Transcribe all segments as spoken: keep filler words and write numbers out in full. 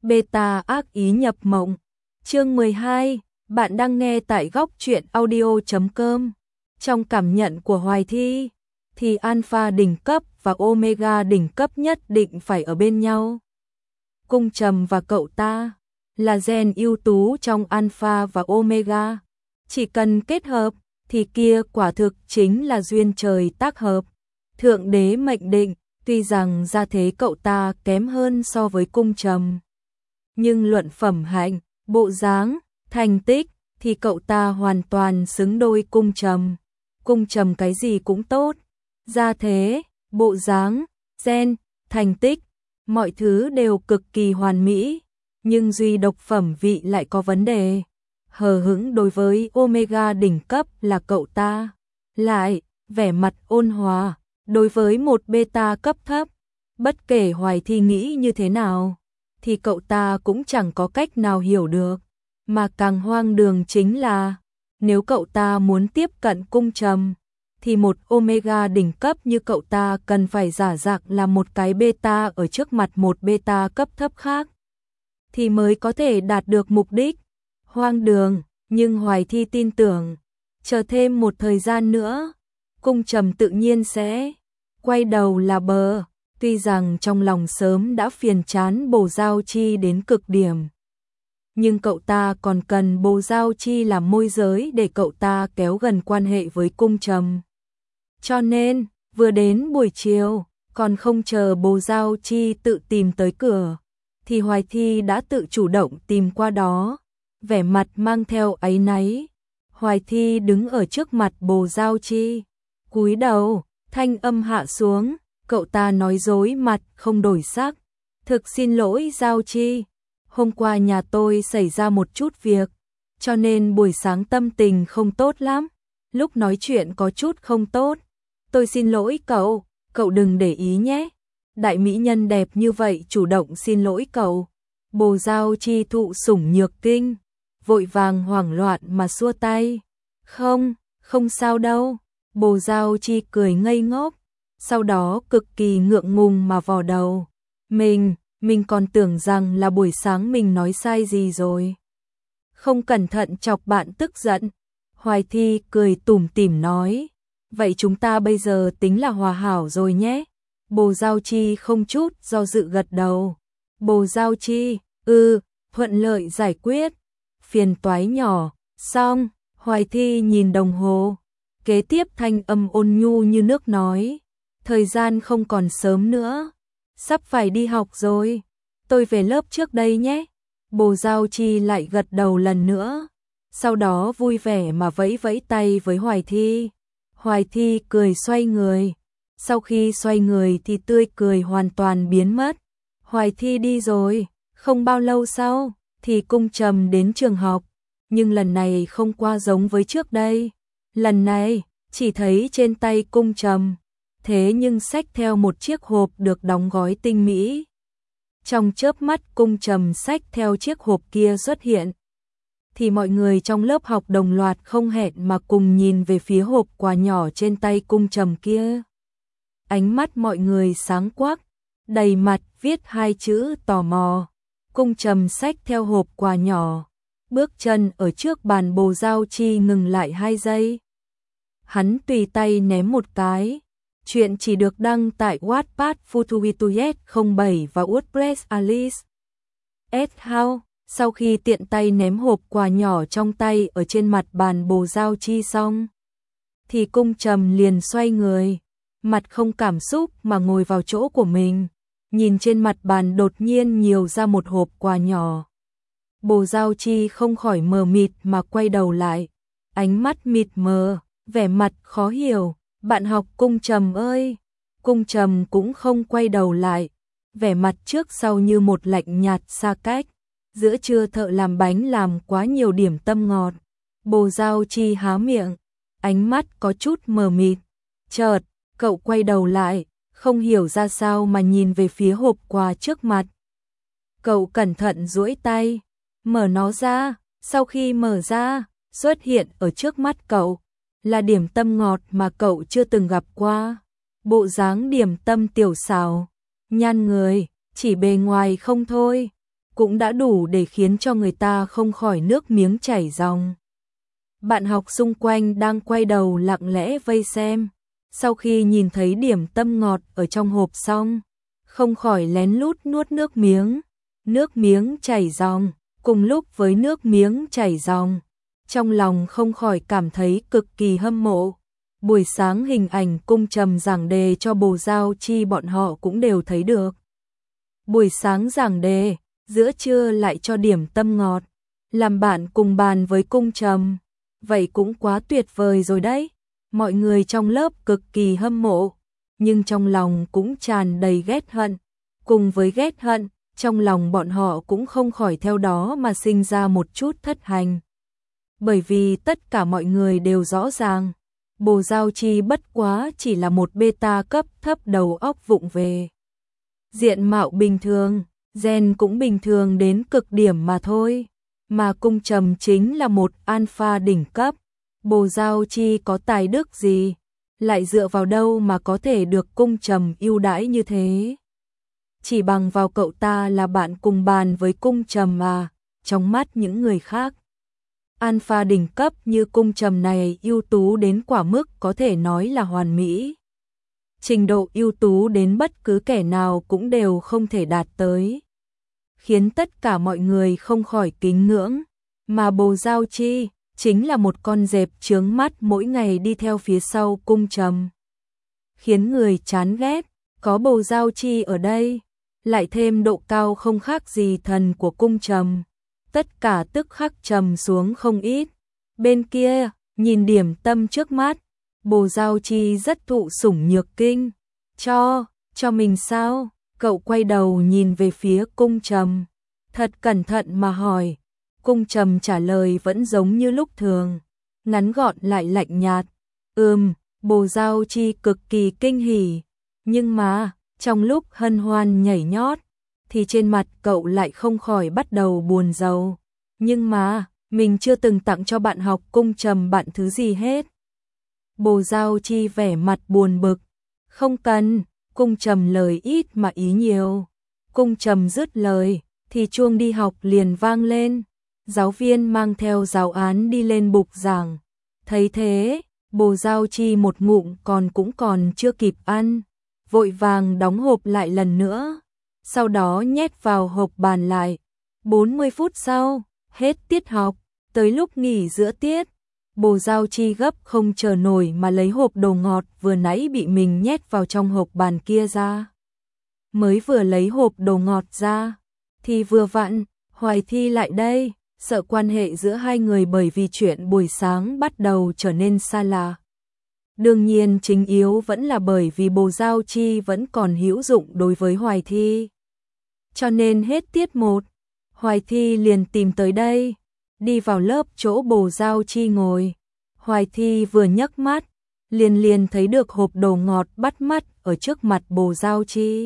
Beta ác ý nhập mộng. Chương mười hai, bạn đang nghe tại góc truyện audio chấm com. Trong cảm nhận của Hoài Thi, thì Alpha đỉnh cấp và Omega đỉnh cấp nhất định phải ở bên nhau. Cung Trầm và cậu ta là gen ưu tú trong Alpha và Omega. Chỉ cần kết hợp, thì kia quả thực chính là duyên trời tác hợp. Thượng đế mệnh định, tuy rằng gia thế cậu ta kém hơn so với Cung Trầm, nhưng luận phẩm hạnh, bộ dáng, thành tích thì cậu ta hoàn toàn xứng đôi Cung Trầm. Cung Trầm cái gì cũng tốt, gia thế, bộ dáng, gen, thành tích, mọi thứ đều cực kỳ hoàn mỹ, nhưng duy độc phẩm vị lại có vấn đề. Hờ hững đối với Omega đỉnh cấp là cậu ta, lại vẻ mặt ôn hòa đối với một beta cấp thấp. Bất kể Hoài Thi nghĩ như thế nào, thì cậu ta cũng chẳng có cách nào hiểu được. Mà càng hoang đường chính là, nếu cậu ta muốn tiếp cận Cung Trầm, thì một Omega đỉnh cấp như cậu ta cần phải giả dạng là một cái beta ở trước mặt một beta cấp thấp khác, thì mới có thể đạt được mục đích. Hoang đường, nhưng Hoài Thi tin tưởng, chờ thêm một thời gian nữa, Cung Trầm tự nhiên sẽ quay đầu là bờ. Tuy rằng trong lòng sớm đã phiền chán Bồ Giao Chi đến cực điểm, nhưng cậu ta còn cần Bồ Giao Chi làm môi giới để cậu ta kéo gần quan hệ với Cung Trầm. Cho nên, vừa đến buổi chiều, còn không chờ Bồ Giao Chi tự tìm tới cửa, thì Hoài Thi đã tự chủ động tìm qua đó, vẻ mặt mang theo áy náy. Hoài Thi đứng ở trước mặt Bồ Giao Chi, cúi đầu, thanh âm hạ xuống. Cậu ta nói dối mặt không đổi sắc. Thực xin lỗi Giao Chi, hôm qua nhà tôi xảy ra một chút việc, cho nên buổi sáng tâm tình không tốt lắm, lúc nói chuyện có chút không tốt. Tôi xin lỗi cậu, cậu đừng để ý nhé. Đại mỹ nhân đẹp như vậy chủ động xin lỗi cậu. Bồ Giao Chi thụ sủng nhược kinh, vội vàng hoảng loạn mà xua tay. Không, không sao đâu. Bồ Giao Chi cười ngây ngốc, sau đó cực kỳ ngượng ngùng mà vò đầu. Mình, mình còn tưởng rằng là buổi sáng mình nói sai gì rồi. Không cẩn thận chọc bạn tức giận. Hoài Thi cười tủm tỉm nói, vậy chúng ta bây giờ tính là hòa hảo rồi nhé. Bồ Giao Chi không chút do dự gật đầu. Bồ Giao Chi, ừ, thuận lợi giải quyết. Phiền toái nhỏ, xong. Hoài Thi nhìn đồng hồ, kế tiếp thanh âm ôn nhu như nước nói, thời gian không còn sớm nữa, sắp phải đi học rồi, tôi về lớp trước đây nhé. Bồ Giao Chi lại gật đầu lần nữa, sau đó vui vẻ mà vẫy vẫy tay với Hoài Thi. Hoài Thi cười xoay người, sau khi xoay người thì tươi cười hoàn toàn biến mất. Hoài Thi đi rồi, không bao lâu sau thì Cung Trầm đến trường học, nhưng lần này không qua giống với trước đây. Lần này chỉ thấy trên tay Cung Trầm, thế nhưng xách theo một chiếc hộp được đóng gói tinh mỹ. Trong chớp mắt Cung Trầm xách theo chiếc hộp kia xuất hiện, thì mọi người trong lớp học đồng loạt không hẹn mà cùng nhìn về phía hộp quà nhỏ trên tay Cung Trầm kia. Ánh mắt mọi người sáng quắc, đầy mặt viết hai chữ tò mò. Cung Trầm xách theo hộp quà nhỏ, bước chân ở trước bàn Bồ Giao Chi ngừng lại hai giây. Hắn tùy tay ném một cái. Chuyện chỉ được đăng tại Wattpad Futuitudes không bảy và WordPress Alice. S. How, sau khi tiện tay ném hộp quà nhỏ trong tay ở trên mặt bàn Bồ Giao Chi xong, thì Cung Trầm liền xoay người, mặt không cảm xúc mà ngồi vào chỗ của mình, nhìn trên mặt bàn đột nhiên nhiều ra một hộp quà nhỏ. Bồ Giao Chi không khỏi mờ mịt mà quay đầu lại, ánh mắt mịt mờ, vẻ mặt khó hiểu. Bạn học Cung Trầm ơi. Cung Trầm cũng không quay đầu lại, vẻ mặt trước sau như một lạnh nhạt xa cách. Giữa trưa thợ làm bánh làm quá nhiều điểm tâm ngọt. Bồ Giao Chi há miệng, ánh mắt có chút mờ mịt. Chợt, cậu quay đầu lại, không hiểu ra sao mà nhìn về phía hộp quà trước mặt. Cậu cẩn thận duỗi tay, mở nó ra, sau khi mở ra, xuất hiện ở trước mắt cậu là điểm tâm ngọt mà cậu chưa từng gặp qua. Bộ dáng điểm tâm tiểu xảo, nhan người, chỉ bề ngoài không thôi, cũng đã đủ để khiến cho người ta không khỏi nước miếng chảy ròng. Bạn học xung quanh đang quay đầu lặng lẽ vây xem, sau khi nhìn thấy điểm tâm ngọt ở trong hộp xong, không khỏi lén lút nuốt nước miếng, nước miếng chảy ròng, cùng lúc với nước miếng chảy ròng, trong lòng không khỏi cảm thấy cực kỳ hâm mộ. Buổi sáng hình ảnh Cung Trầm giảng đề cho Bồ Giao Chi bọn họ cũng đều thấy được. Buổi sáng giảng đề, giữa trưa lại cho điểm tâm ngọt, làm bạn cùng bàn với Cung Trầm, vậy cũng quá tuyệt vời rồi đấy. Mọi người trong lớp cực kỳ hâm mộ, nhưng trong lòng cũng tràn đầy ghét hận. Cùng với ghét hận, trong lòng bọn họ cũng không khỏi theo đó mà sinh ra một chút thất hành. Bởi vì tất cả mọi người đều rõ ràng, Bồ Giao Chi bất quá chỉ là một beta cấp thấp đầu óc vụng về. Diện mạo bình thường, gen cũng bình thường đến cực điểm mà thôi, mà Cung Trầm chính là một alpha đỉnh cấp. Bồ Giao Chi có tài đức gì, lại dựa vào đâu mà có thể được Cung Trầm ưu đãi như thế? Chỉ bằng vào cậu ta là bạn cùng bàn với Cung Trầm mà, trong mắt những người khác. Alpha đỉnh cấp như Cung Trầm này ưu tú đến quả mức có thể nói là hoàn mỹ. Trình độ ưu tú đến bất cứ kẻ nào cũng đều không thể đạt tới, khiến tất cả mọi người không khỏi kính ngưỡng, mà Bồ Giao Chi chính là một con dẹp chướng mắt mỗi ngày đi theo phía sau Cung Trầm, khiến người chán ghét. Có Bồ Giao Chi ở đây, lại thêm độ cao không khác gì thần của Cung Trầm, tất cả tức khắc trầm xuống không ít. Bên kia, nhìn điểm tâm trước mắt, Bồ Giao Chi rất thụ sủng nhược kinh. Cho, cho mình sao? Cậu quay đầu nhìn về phía Cung Trầm, thật cẩn thận mà hỏi. Cung Trầm trả lời vẫn giống như lúc thường, ngắn gọn lại lạnh nhạt. Ừm, Bồ Giao Chi cực kỳ kinh hỉ, nhưng mà, trong lúc hân hoan nhảy nhót, thì trên mặt cậu lại không khỏi bắt đầu buồn rầu. Nhưng mà, mình chưa từng tặng cho bạn học Cung Trầm bạn thứ gì hết. Bồ Giao Chi vẻ mặt buồn bực. Không cần, Cung Trầm lời ít mà ý nhiều. Cung Trầm dứt lời, thì chuông đi học liền vang lên. Giáo viên mang theo giáo án đi lên bục giảng. Thấy thế, Bồ Giao Chi một ngụm còn cũng còn chưa kịp ăn, vội vàng đóng hộp lại lần nữa, sau đó nhét vào hộp bàn lại. bốn mươi phút sau, hết tiết học, tới lúc nghỉ giữa tiết, Bồ Giao Chi gấp không chờ nổi mà lấy hộp đồ ngọt vừa nãy bị mình nhét vào trong hộp bàn kia ra. Mới vừa lấy hộp đồ ngọt ra, thì vừa vặn, Hoài Thi lại đây, sợ quan hệ giữa hai người bởi vì chuyện buổi sáng bắt đầu trở nên xa lạ. Đương nhiên chính yếu vẫn là bởi vì Bồ Giao Chi vẫn còn hữu dụng đối với Hoài Thi. Cho nên hết tiết một, Hoài Thi liền tìm tới đây, đi vào lớp chỗ Bồ Giao Chi ngồi. Hoài Thi vừa nhấc mắt, liền liền thấy được hộp đồ ngọt bắt mắt ở trước mặt Bồ Giao Chi.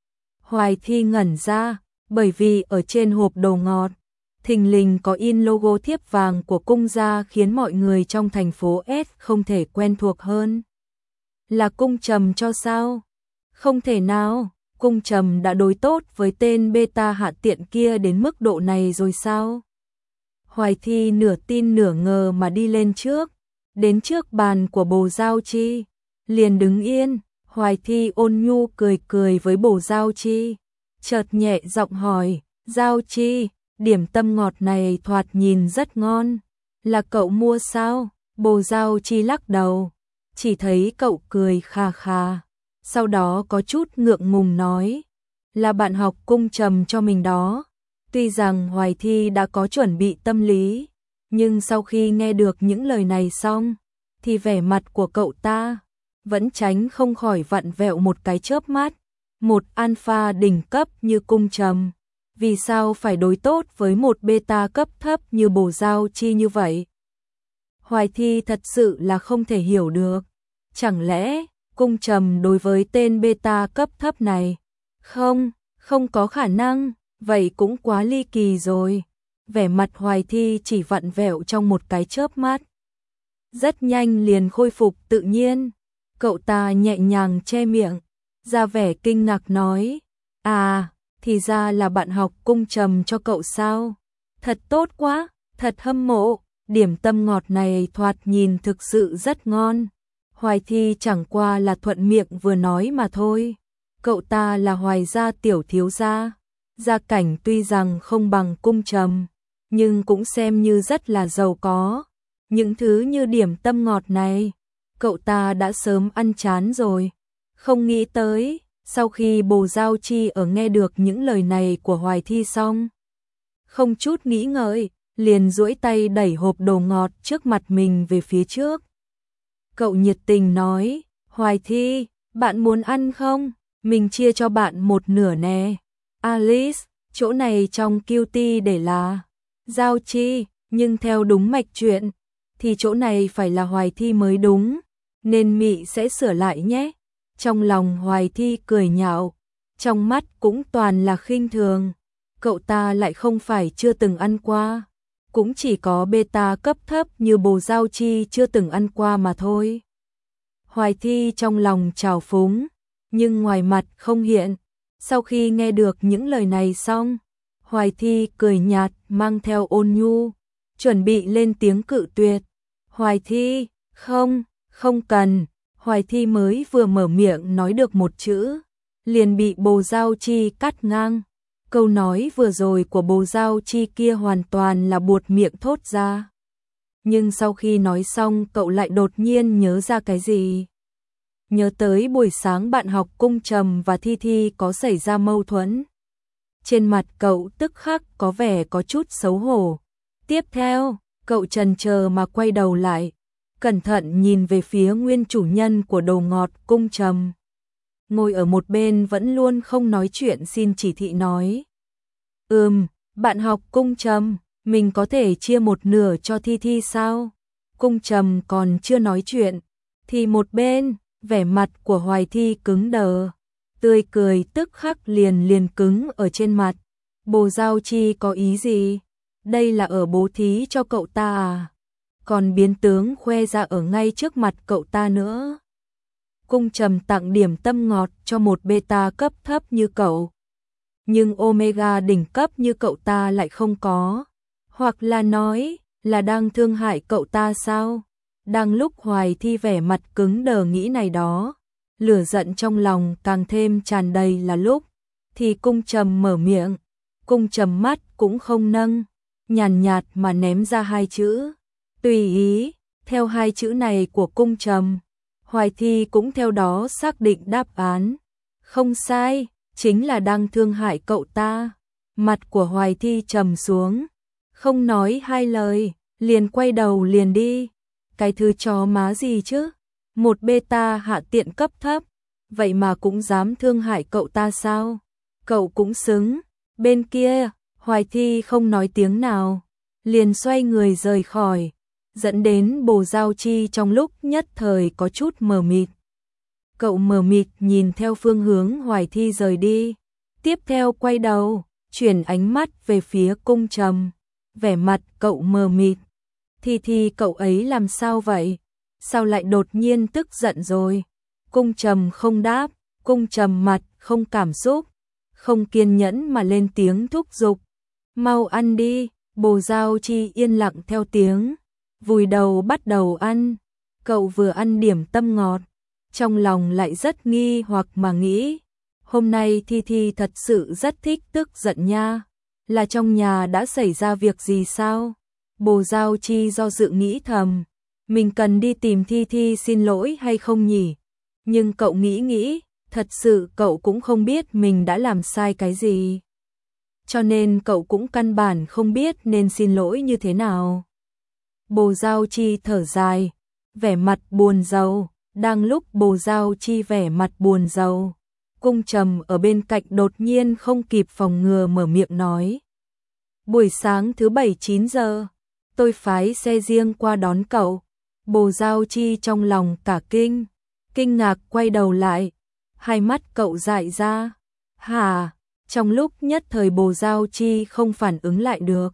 Hoài Thi ngẩn ra, bởi vì ở trên hộp đồ ngọt, thình lình có in logo thiếp vàng của Cung gia khiến mọi người trong thành phố S không thể quen thuộc hơn. Là Cung Trầm cho sao? Không thể nào, Cung Trầm đã đối tốt với tên beta hạ tiện kia đến mức độ này rồi sao? Hoài Thi nửa tin nửa ngờ mà đi lên trước, đến trước bàn của Bồ Giao Chi, liền đứng yên. Hoài Thi ôn nhu cười cười với Bồ Giao Chi, chợt nhẹ giọng hỏi, Giao Chi, điểm tâm ngọt này thoạt nhìn rất ngon, là cậu mua sao? Bồ Giao Chi lắc đầu, chỉ thấy cậu cười kha kha, sau đó có chút ngượng ngùng nói, là bạn học Cung Trầm cho mình đó. Tuy rằng Hoài Thi đã có chuẩn bị tâm lý, nhưng sau khi nghe được những lời này xong, thì vẻ mặt của cậu ta vẫn tránh không khỏi vặn vẹo một cái chớp mắt. Một alpha đỉnh cấp như Cung Trầm, vì sao phải đối tốt với một beta cấp thấp như Bồ Giao Chi như vậy? Hoài Thi thật sự là không thể hiểu được. Chẳng lẽ Cung Trầm đối với tên beta cấp thấp này? Không, không có khả năng, vậy cũng quá ly kỳ rồi. Vẻ mặt Hoài Thi chỉ vặn vẹo trong một cái chớp mắt, rất nhanh liền khôi phục tự nhiên. Cậu ta nhẹ nhàng che miệng, ra vẻ kinh ngạc nói, à, thì ra là bạn học cung trầm cho cậu sao? Thật tốt quá, thật hâm mộ, điểm tâm ngọt này thoạt nhìn thực sự rất ngon. Hoài Thi chẳng qua là thuận miệng vừa nói mà thôi. Cậu ta là Hoài gia tiểu thiếu gia, gia cảnh tuy rằng không bằng cung trầm, nhưng cũng xem như rất là giàu có. Những thứ như điểm tâm ngọt này, cậu ta đã sớm ăn chán rồi. Không nghĩ tới, sau khi Bồ Giao Chi ở nghe được những lời này của Hoài Thi xong, không chút nghĩ ngợi, liền duỗi tay đẩy hộp đồ ngọt trước mặt mình về phía trước. Cậu nhiệt tình nói, Hoài Thi, bạn muốn ăn không? Mình chia cho bạn một nửa nè. Alice, chỗ này trong Cutie để là Giao Chi, nhưng theo đúng mạch chuyện, thì chỗ này phải là Hoài Thi mới đúng, nên Mị sẽ sửa lại nhé. Trong lòng Hoài Thi cười nhạo, trong mắt cũng toàn là khinh thường. Cậu ta lại không phải chưa từng ăn qua, cũng chỉ có beta cấp thấp như Bồ Giao Chi chưa từng ăn qua mà thôi. Hoài Thi trong lòng trào phúng, nhưng ngoài mặt không hiện. Sau khi nghe được những lời này xong, Hoài Thi cười nhạt mang theo ôn nhu, chuẩn bị lên tiếng cự tuyệt. Hoài Thi, không, không cần. Hoài Thi mới vừa mở miệng nói được một chữ, liền bị Bồ Giao Chi cắt ngang. Câu nói vừa rồi của Bồ Giao Chi kia hoàn toàn là buột miệng thốt ra. Nhưng sau khi nói xong cậu lại đột nhiên nhớ ra cái gì. Nhớ tới buổi sáng bạn học cung trầm và Thi Thi có xảy ra mâu thuẫn. Trên mặt cậu tức khắc có vẻ có chút xấu hổ. Tiếp theo, cậu chần chờ mà quay đầu lại, cẩn thận nhìn về phía nguyên chủ nhân của đồ ngọt cung trầm. Ngồi ở một bên vẫn luôn không nói chuyện xin chỉ thị nói. Ừm, bạn học cung trầm, mình có thể chia một nửa cho Thi Thi sao? Cung trầm còn chưa nói chuyện, thì một bên, vẻ mặt của Hoài Thi cứng đờ, tươi cười tức khắc liền liền cứng ở trên mặt. Bồ Giao Chi có ý gì? Đây là ở bố thí cho cậu ta à? Còn biến tướng khoe ra ở ngay trước mặt cậu ta nữa. Cung trầm tặng điểm tâm ngọt cho một beta cấp thấp như cậu, nhưng omega đỉnh cấp như cậu ta lại không có. Hoặc là nói là đang thương hại cậu ta sao? Đang lúc Hoài Thi vẻ mặt cứng đờ nghĩ này đó, lửa giận trong lòng càng thêm tràn đầy là lúc, thì cung trầm mở miệng. Cung trầm mắt cũng không nâng, nhàn nhạt mà ném ra hai chữ, tùy ý. Theo hai chữ này của cung trầm, Hoài Thi cũng theo đó xác định đáp án. Không sai, chính là đang thương hại cậu ta. Mặt của Hoài Thi trầm xuống, không nói hai lời, liền quay đầu liền đi. Cái thứ chó má gì chứ? Một beta hạ tiện cấp thấp, vậy mà cũng dám thương hại cậu ta sao? Cậu cũng xứng. Bên kia, Hoài Thi không nói tiếng nào, liền xoay người rời khỏi, dẫn đến Bồ Giao Chi trong lúc nhất thời có chút mờ mịt. Cậu mờ mịt nhìn theo phương hướng Hoài Thi rời đi, tiếp theo quay đầu, chuyển ánh mắt về phía cung trầm, vẻ mặt cậu mờ mịt. Thi Thi cậu ấy làm sao vậy? Sao lại đột nhiên tức giận rồi? Cung trầm không đáp, cung trầm mặt không cảm xúc, không kiên nhẫn mà lên tiếng thúc giục. Mau ăn đi. Bồ Giao Chi yên lặng theo tiếng, vùi đầu bắt đầu ăn. Cậu vừa ăn điểm tâm ngọt, trong lòng lại rất nghi hoặc mà nghĩ, hôm nay Thi Thi thật sự rất thích tức giận nha. Là trong nhà đã xảy ra việc gì sao? Bồ Giao Chi do dự nghĩ thầm, mình cần đi tìm Thi Thi xin lỗi hay không nhỉ? Nhưng cậu nghĩ nghĩ, thật sự cậu cũng không biết mình đã làm sai cái gì, cho nên cậu cũng căn bản không biết nên xin lỗi như thế nào. Bồ Giao Chi thở dài, vẻ mặt buồn rầu. Đang lúc Bồ Giao Chi vẻ mặt buồn rầu, cung trầm ở bên cạnh đột nhiên không kịp phòng ngừa mở miệng nói. Buổi sáng thứ bảy chín giờ, tôi phái xe riêng qua đón cậu. Bồ Giao Chi trong lòng cả kinh, kinh ngạc quay đầu lại, hai mắt cậu dại ra. Hả? Trong lúc nhất thời Bồ Giao Chi không phản ứng lại được.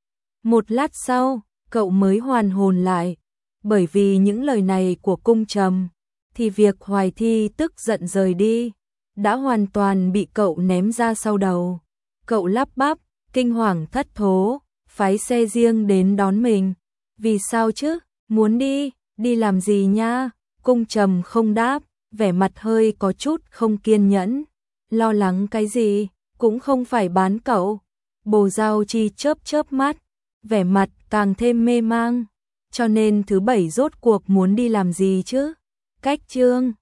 Một lát sau, cậu mới hoàn hồn lại, bởi vì những lời này của cung trầm, thì việc Hoài Thi tức giận rời đi, đã hoàn toàn bị cậu ném ra sau đầu. Cậu lắp bắp, kinh hoàng thất thố, phái xe riêng đến đón mình. Vì sao chứ? Muốn đi, đi làm gì nha? Cung Trầm không đáp, vẻ mặt hơi có chút không kiên nhẫn. Lo lắng cái gì? Cũng không phải bán cậu. Bồ Giao Chi chớp chớp mắt, vẻ mặt càng thêm mê mang. Cho nên thứ bảy rốt cuộc muốn đi làm gì chứ? Cách Trương